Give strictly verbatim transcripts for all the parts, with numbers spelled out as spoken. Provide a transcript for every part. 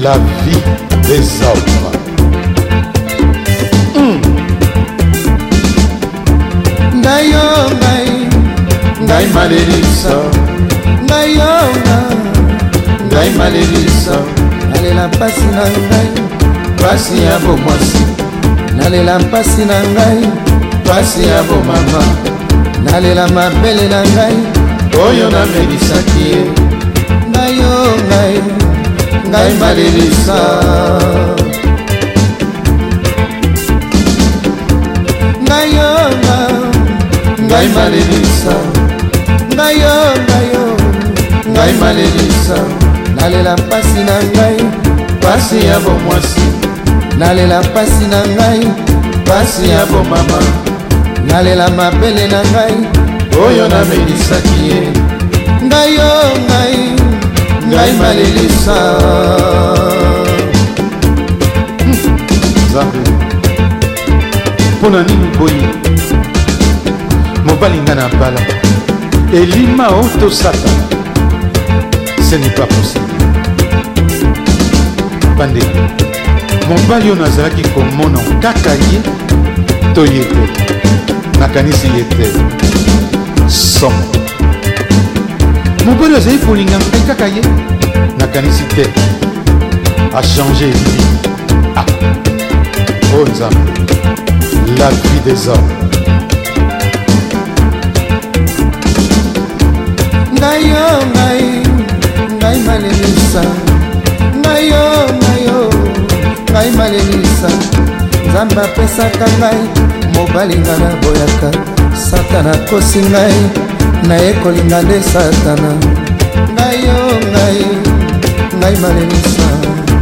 la vie des hommes. Mm. Ngai yo ngai, ngai malelisa, ngai yo ngai malelisa, nalela mpasi na ngai, pasi ya bomwasi, nalela mpasi na ngai, pasi ya bomama, nalela mabele na ngai, oyo namelisaki ye. Ngai yo ngai, ngai malelisa, ngai yo ngai malelisa, ngai yo ngai yo ngai malelisa, nalela mpasi na ngai, pasi ya bomwasi, nalela mpasi na ngai, pasi ya bomama, nalela mabele na ngai, oyo namelisaki ye. Ngai yo ngai, ngai malelisa. Nzambe mpona nini boyi mobali nga na bala elima o to satana? Ce n'est pas possible. Bande mobali oyo nazalaki komona kaka ye to ye te, nakanisi ye te somo. Mobali azali kolinga ngai kaka ye, nakanisi te achange vie. Ah, oh Nzambe, la vie des hommes. Ngai yo ngai, ngai malelisa, ngai yo ngai yo, ngai malelisa. Nzambe apesaka ngai mobali nga na boyaka, satana akosi ngai, naye kolinga nde satana. Ngai yo ngai, ngai malelisa.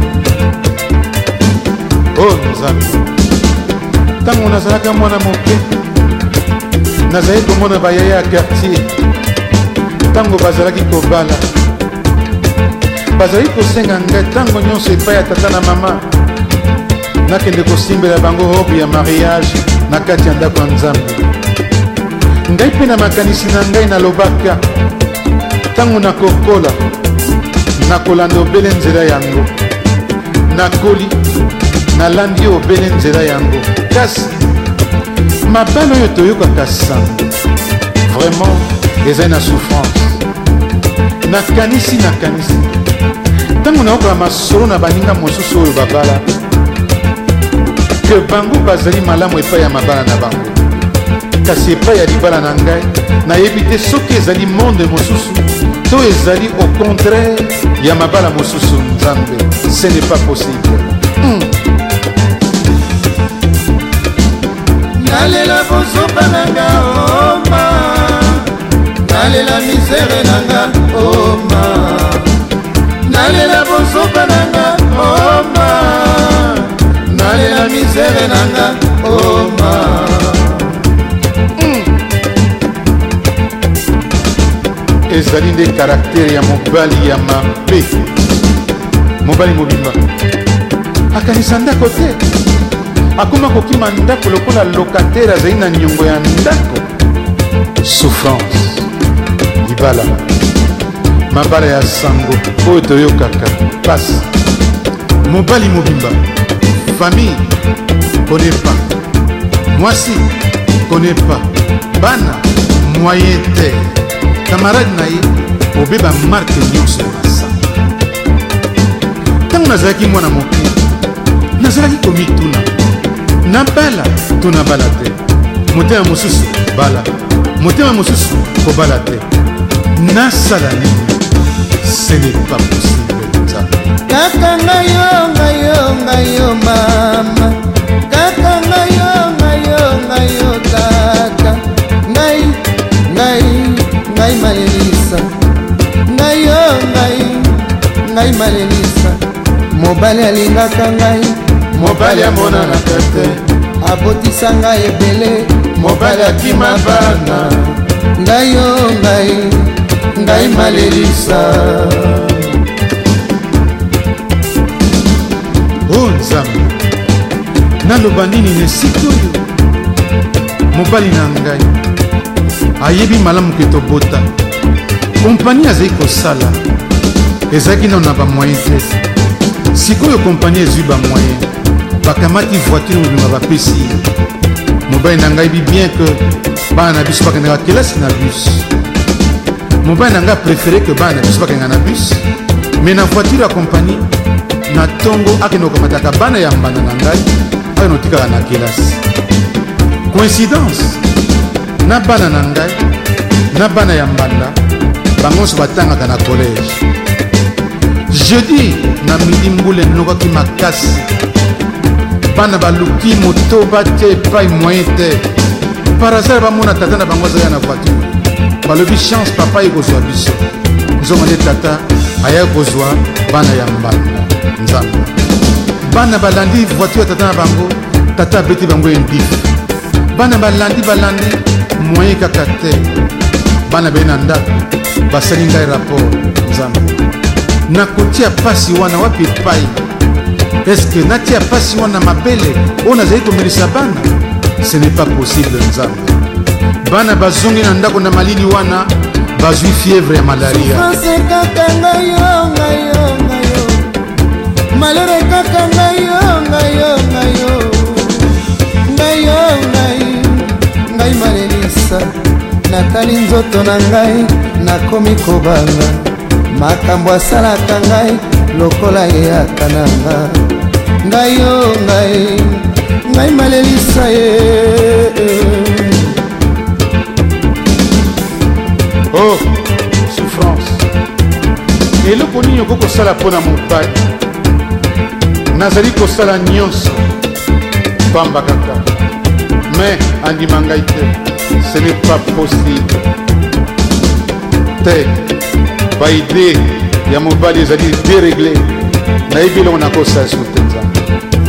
Oh Nzambe, ntango nazalaka mwana moke nazali komona bayaya ya quartier, ntango bazalaki kobala bazali kosenga ngai ntango nyonso epai ya tata na mama nakende kosimbela bango robe ya mariage na kati ya ndako ya Nzambe. Ngai mpe na makanisi na ngai nalobaka ntango nakokola nakolanda obele nzela yango, nakoli nalandi obele nzela yango. Kasi mabala oyo toyokaka sango vraiment ezali na souffrance. Nakanisi nakanisi ntango nayokola masolo na baninga mosusu oyo babala ke bango bazali malamu epai ya mabala na bango, kasi epai ya libala na ngai nayebi te soki ezali monde mosusu to ezali au contraire ya mabala mosusu. Nzambe, ce n'est pas possible. mm. Nalela bozoba nanga oma, nalela misere nanga oma, nalela bozoba nanga oma, nalela misere nanga oma. mm. ezali nde karaktere ya mobali ya mabe, mobali mobimba akanisa ndako te, akoma kokima ndako lokola lokatere azali na nyongo ya ndako. Souffrance, libala, mabala ya sango oyo toyokaka, pasi mobali mobimba. Famille connaît pas, mwasi connaît pas, bana moyen te, camarade na ye obeba marke nyonso ya masanga. Ntango nazalaki mwana moke nazalaki komituna nabala to nabala te, motema mosusu bala, motema mosusu kobala te, nasala nini? Ce n'est pas possible. Kaka ngai yo ngai yo ngai yo mama, kaka ngai yo ngai yo ngai yo tata, ngai ngai ngai malelisa, ngai yo ngai ngai malelisa. Mobali alingaka ngai, mobali amonanaka te, abotisa ngai ebele, mobali akima bana. Ngai yo ngai ngai malelisa. Oh Nzambe, naloba nini na esika oyo mobali na ngai ayebi malamu ke tobota, kompani azali kosala ezalaki nano na bamoyen te, sikoyo kompani ezwi bamoyen bakamati voiture mobima bapesi mobali na ngai bi bien que bana na biso bakendaka kelasi na bus mobali na ngai préféré que bana na biso bakendaka na bus mais na voiture ya kompani na ntongo akende kokamataka bana ya mbanda na ngai akende otikaka na kelasi coïncidence na bana na ngai na bana ya mbanda bango nyonso batangaka na collège jeudi na midi mbula enokaki makasi bana baluki motoba te epai moyen te par hasard bamona tata na bango azalaka na voiture balobi chance papa ye kozwa biso nzongo nde tata ayaki kozwa bana ya mbanda nzambe bana balandi voiture ya tata na bango tata abeti bango endif bana balandi balandi moyen kaka te bana beye na ndako basali ngai rapport nzambe nakotia pasi wana wapi epai eske natia pasi wana mabele oyo nazali komelisa bana ce n'est pas possible nzambe bana bazongi na ndako na malili wana bazwi fièvre ya malaria kaka ngai yo ngai yo ngai yo malere kaka ngai yo ngai yo ngai yo ngai yo ngai ngai malelisa natali nzoto na ngai nakomi kobanga makambo asalaka ngai lokola eyaka na nga ngai yo ngai ngai malelisa ye oh souffrance eloko nini okoki kosala mpo na mobali nazali kosala nyonso pamba kaka mais andima ngai te ce n'est pas possible te baide ya mobali ezali déréglé nayebi elongo nakosala so te nzambe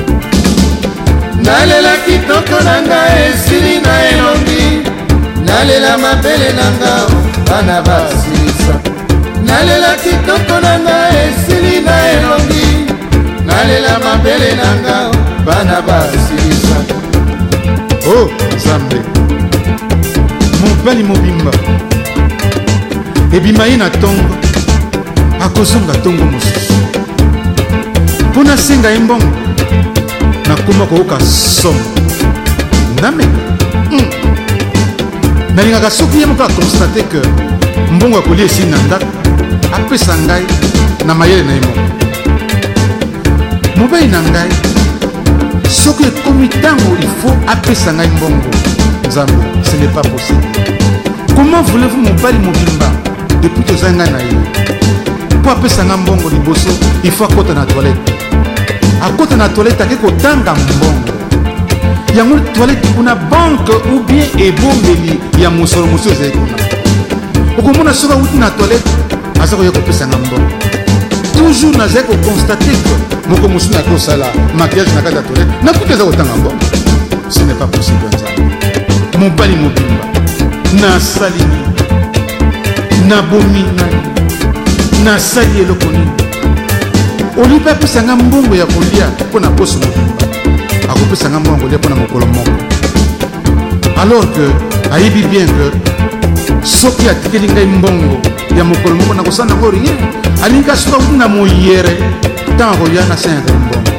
nalela kitoko na ngai esili na elongi nalela mabele na nga bana basilisa nalela kitoko na ngai esili na elongi nalela mabele na nga bana basilisa oh nzambe mobali mobimba ebima ye na ntongo akozonga ntongo mosusu mpo nasenga ye mbongo nakoma koyoka somo nameka mm. nalingaka soki ye moko akonstate ke mbongo akolia esili na ndako apesa ngai na mayele na ye moko mobali na ngai soki ekomi ntango ifo apesa ngai mbongo nzambe ce n'est pas possible comment voulez-vous mobali mobimba depuis tozali ngai na ye mpo apesa ngai mbongo liboso ifo akota na toilette akota na toilette ake kotanga mbongo yango toilette kuna banke ou bien ebombeli ya mosolo mosusu ezali kuna okomona soki awuti na toilette aza koya kopesa ngai mbongo toujours nazali kokonstate ke moko mosusu naki kosala maquillage na kati ya toilette nakuti aza kotanga mbongo ce n'est pas possible nzambe mobali mobimba nasali nini nabomi nani nasali eloko nini olipe apesanga mbongo ya kolia mpo na poso mobimba akopesanga mbongo ya kolia mpo na mokolo moko alors que ayebi bien que soki atikeli ngai mbongo ya mokolo moko nakosala nango rien alingi soki akuti na moyere ntango akolia nasengaka mbongo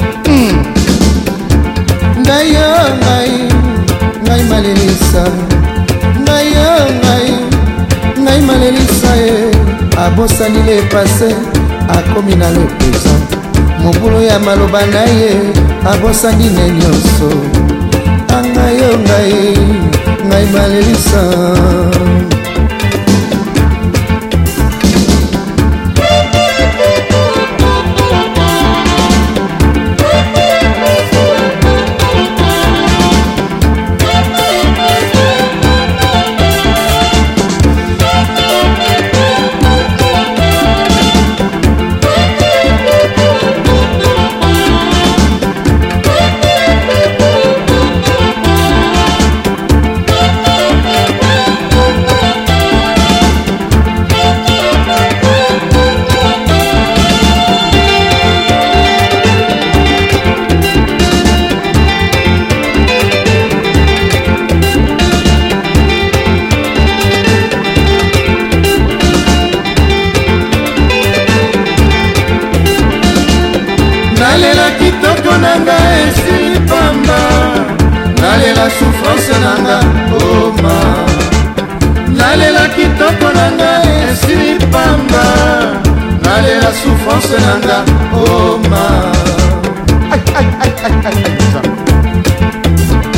ngai yo ngai ngai malelisa ngai yo ngai ngai malelisa ye abosani le passé akomi na le présent mobulu ya maloba na ye abosani ne nyonso angai yo ngai ngai malelisa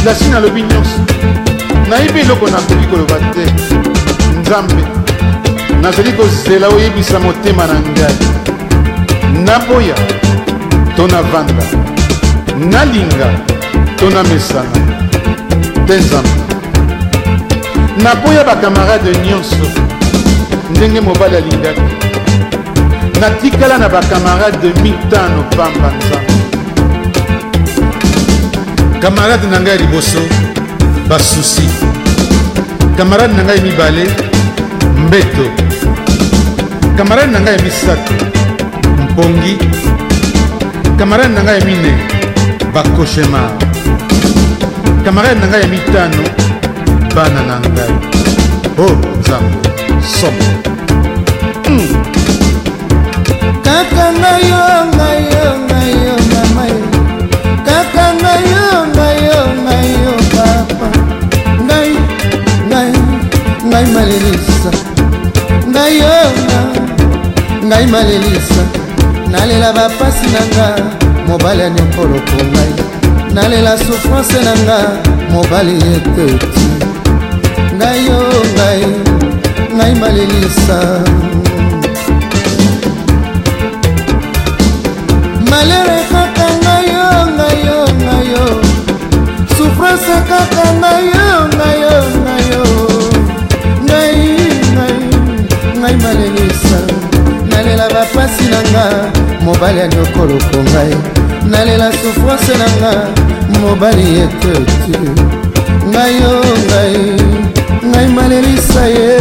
lasi nalobi nyonso nayebi eloko nakoki koloba te nzambe nazali kozela oyebisa motema na ngai naboya to navanda nalinga to namesana te nzambe naboya bakamarade nyonso ndenge mobali alingaki natikala na bakamarade mitano pamba nzambe kamarade na ngai ya liboso basusi kamarade na ngai ya mibale mbeto kamarade na ngai ya misato mpongi kamarade na ngai ya mine bakoshemar kamarade na ngai ya mitano bana na ngai o oh, nzambe somo mm. kaka ngayo ngayo ngayo mama kaka ngayo ngayo ngayo papa ngai ngai ngai malelisa ngayo ngai malelisa nalela bapasi na nga mobali anyokoloko ngai nalela souffrance na nga mobali yeteti ngayo ngai ngai malelisa malere kaka ngayo ngayo ngayo souffrance kaka ngayo ngayo ngayo ngai ngai ngai malelisa nalela bapasi na nga mobali anyokoloko ngai nalela souffrance na nga mobali yeteti ngayo ngai ngai malelisa ye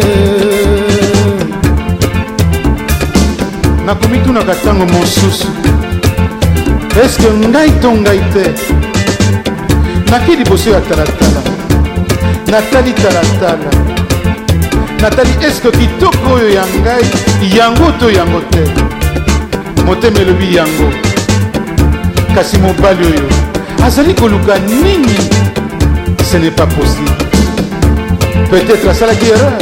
nakomitunaka ntango mosusu eske ngai to ngai te naki liboso ya talatala natali talatala natali eske kitoko oyo ya ngai yango to yango te motema elobi yango kasi mobali oyo azali koluka nini ce n'est pas possible peut-être asalaki erreur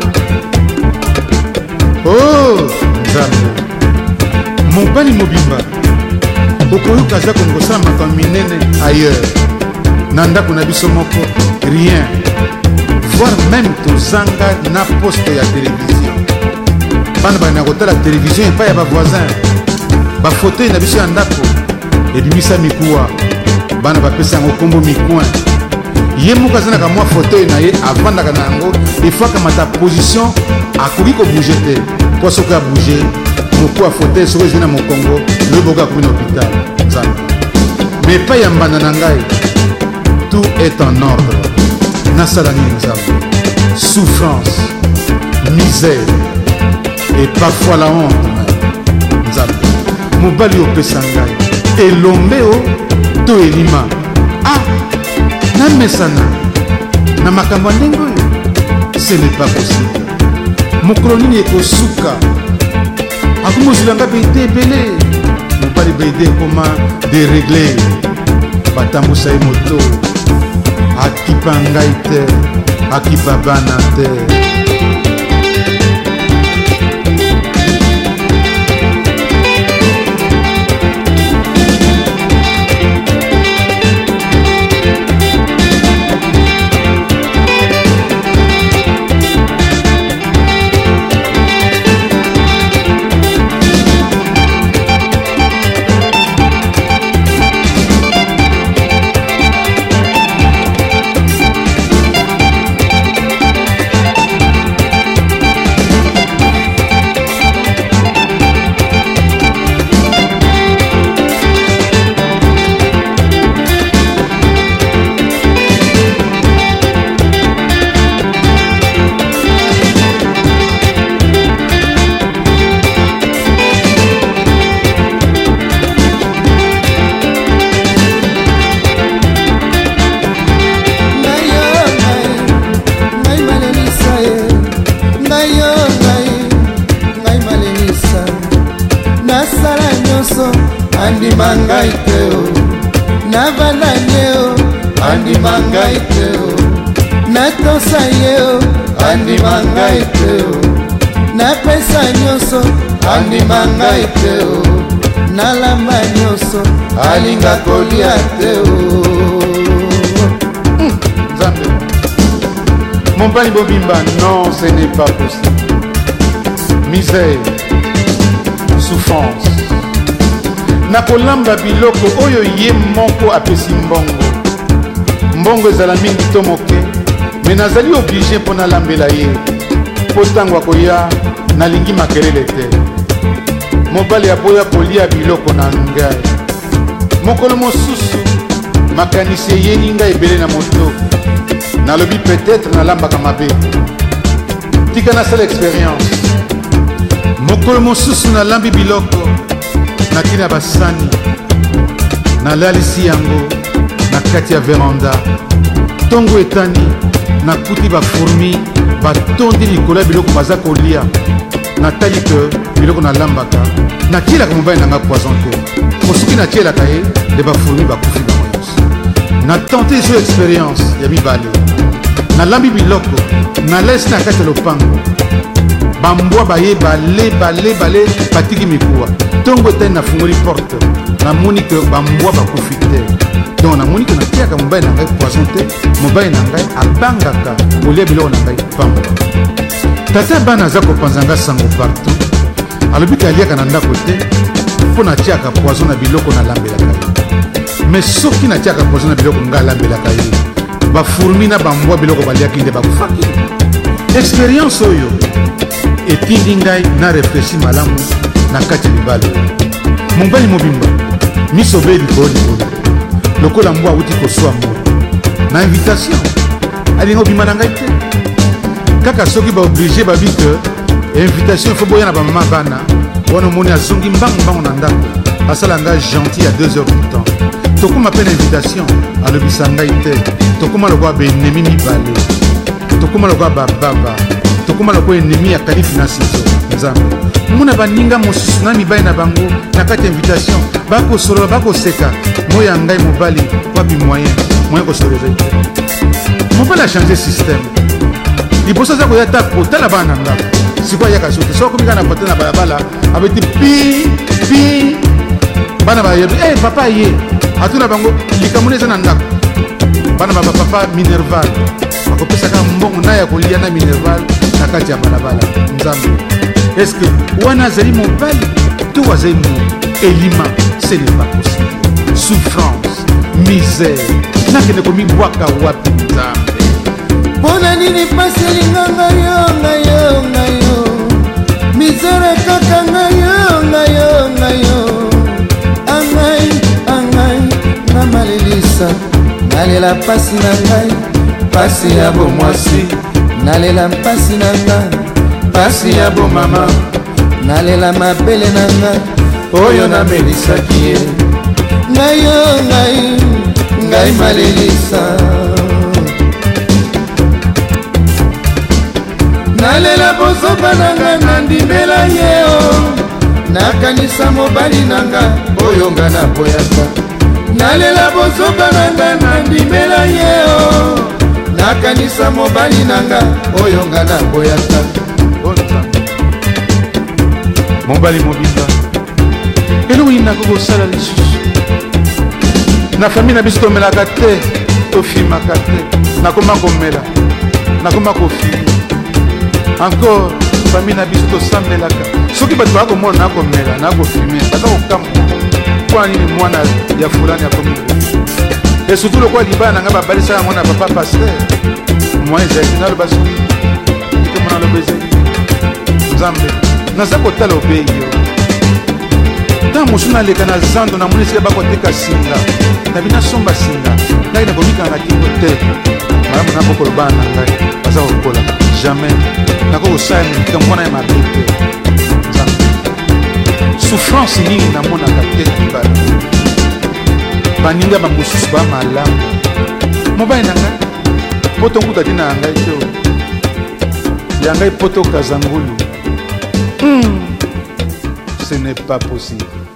oh nzambe mobali mobimba okoyoka aza kolinga kosala makambo minene ailleurs na ndako na biso moko rien voire même tozanga na poste ya télévision bana bana kotala télévision epai ya bavoisin bafauteuil na biso ya ndako ebimisa mikuwa bana bapesa yango kombo mikoin ye moko azanaka mwa fauteuil na ye avandaka na yango efo akamata position akoki kobouge te mpo soki abouge moku ya fauteuil soki ezwi na mokongo loyeboka akomi na hôpital nzambe me epai ya mbanda na ngai tout est en ordre nasala nini nzambe souffrance misère et parfois la honte nzambe mobali opesa ngai elombe o to elima ah namesana na makambo ya ndenge oyo ce n'est pas possible mokolo nini ekosuka akomozulanga beide ebele mobali beide ekoma deregle batambusa ye moto akipa ngai te akipa bana te andima ngai te o navanda ye o andima ngai te o natosa ye o andima ngai te o napesa nyonso andima ngai te o nalamba nyonso alinga kolia te o Mobali Bobimba, non, ce n'est pas possible. Misère, souffrance. Nakolamba biloko oyo ye moko apesi mbongo. Mbongo ezala mingi to moke, me nazali oblige mpo nalambela ye. Po ntango akoya nalingi makelele te. Mobali aboya kolia biloko na ngai. Mokolo mosusu makanisi eyeni ngai ebele na moto. Nalobi peut-être nalambaka mabe. Tika nasala expérience. Mokolo mosusu nalambi biloko nakina basani. Nalalisi yango na kati ya veranda. Tongo etani nakuti bafourmi batondi likolo ya biloko baza kolia. Natali ke biloko nalambaka natielaka mobali nanga poison te. Mosuki natielaka ye de bafourmi bakufi bango nyonso. Natente so expérience ya mibale. Nalambi biloko nalesi na kati ya lopango. Bambwa baye bale bale bale batiki mikuwa. Tongo etani nafungoli porte. Namoni ke bambwa bakufi te. Donc namoni ke natiaka mobali na ngai poison te. Mobali na ngai abangaka kolia biloko na ngai pamba. Tata bana aza kopanzanga sango partout. Alobiki aliaka na ndako te mpo natiaka poison na biloko nalambelaka ye. Mais soki natiaka poison na biloko ngai alambelaka ye, bafourmi na bambwa biloko baliaki nde bakufaki. Expérience oyo etindi ngai na refleshi malamu na kati ya libala oyo. Mobali Mobimba miso be likolo likolo lokola mbwa awuti koswa moto na invitation alingi obima na ngai te. Kaka soki ba obligé babi que invitation faut boya na ba mama bana wana moni azongi mbangu mbangu na ndako asala nga gentil à deux heures du temps. Tokuma pe na invitation alobisa ngai te. Tokuma lokwa be ennemi mibale. Tokuma lokwa ba baba. Tokuma lokwa ennemi ya kalifi na sizo nzambe. Muna baninga mosusu na mibale na bango na kati invitation bako solo bako seka moya ngai mobali wapi moyen moyen ko solo te. Mobali a changer système. Liboso za koya ta kotala bana ndako sikwa yaka sote soko mika na kotana balabala abeti pi pi bana ba yebi eh papa ye atuna bango likamuneza na ndako bana ba papa Minerval bakopesa ka mbongo na ya kolia na Minerval na kati ya balabala nzambe. Est-ce que wana zali mobali to wazali mo elima ce n'est pas possible. Souffrance, misère nakende komi bwaka wapi nzambe. Pona nini pasi elinganga yo ngayo ngayo misere kaka ngayo ngayo ngayo angai angai na malelisa nalela pasi na ngai pasi ya bomwasi nalela mpasi na ngai pasi ya bomama nalela mabele na ngai oyo namelisaki ye ngayo ngai ngai malelisa nalela bozoba nanga nandimela yeo nakanisa mobali nanga oyo nga naboyaka nalela bozoba nanga nandimela yeo nakanisa mobali nanga oyo nga naboyaka. Mobali Mobimba elongi nakokosala lisusu na famille na biso tomelaka te tofimaka te nakoma komela nakoma kofima encore famille na biso tosambelaka soki bato bakomona nakomela nakofime baza kokamba mpo nini mwana ya fulani akomi e surtout lokwa libala na ngai babalisaka yango na papa paster mwa ezali naloba soki itomona loba ezali nzambe naza kotala obei yo ntango mosu naleka na zando namoni esika bakoteka singa nabi nasomba singa ngai nakomikanga kingo te malamu nakokolobana na ngai baza kokola jamais nakokosala likambo wana ya mabe te nzambe. Souffrance nini namonaka te na libala baninga bamosusu bamalamu mobali na ngai poto nkuta tina ya ngai te ya ngai poto kazangulu. Hmm. Ce n'est pas possible.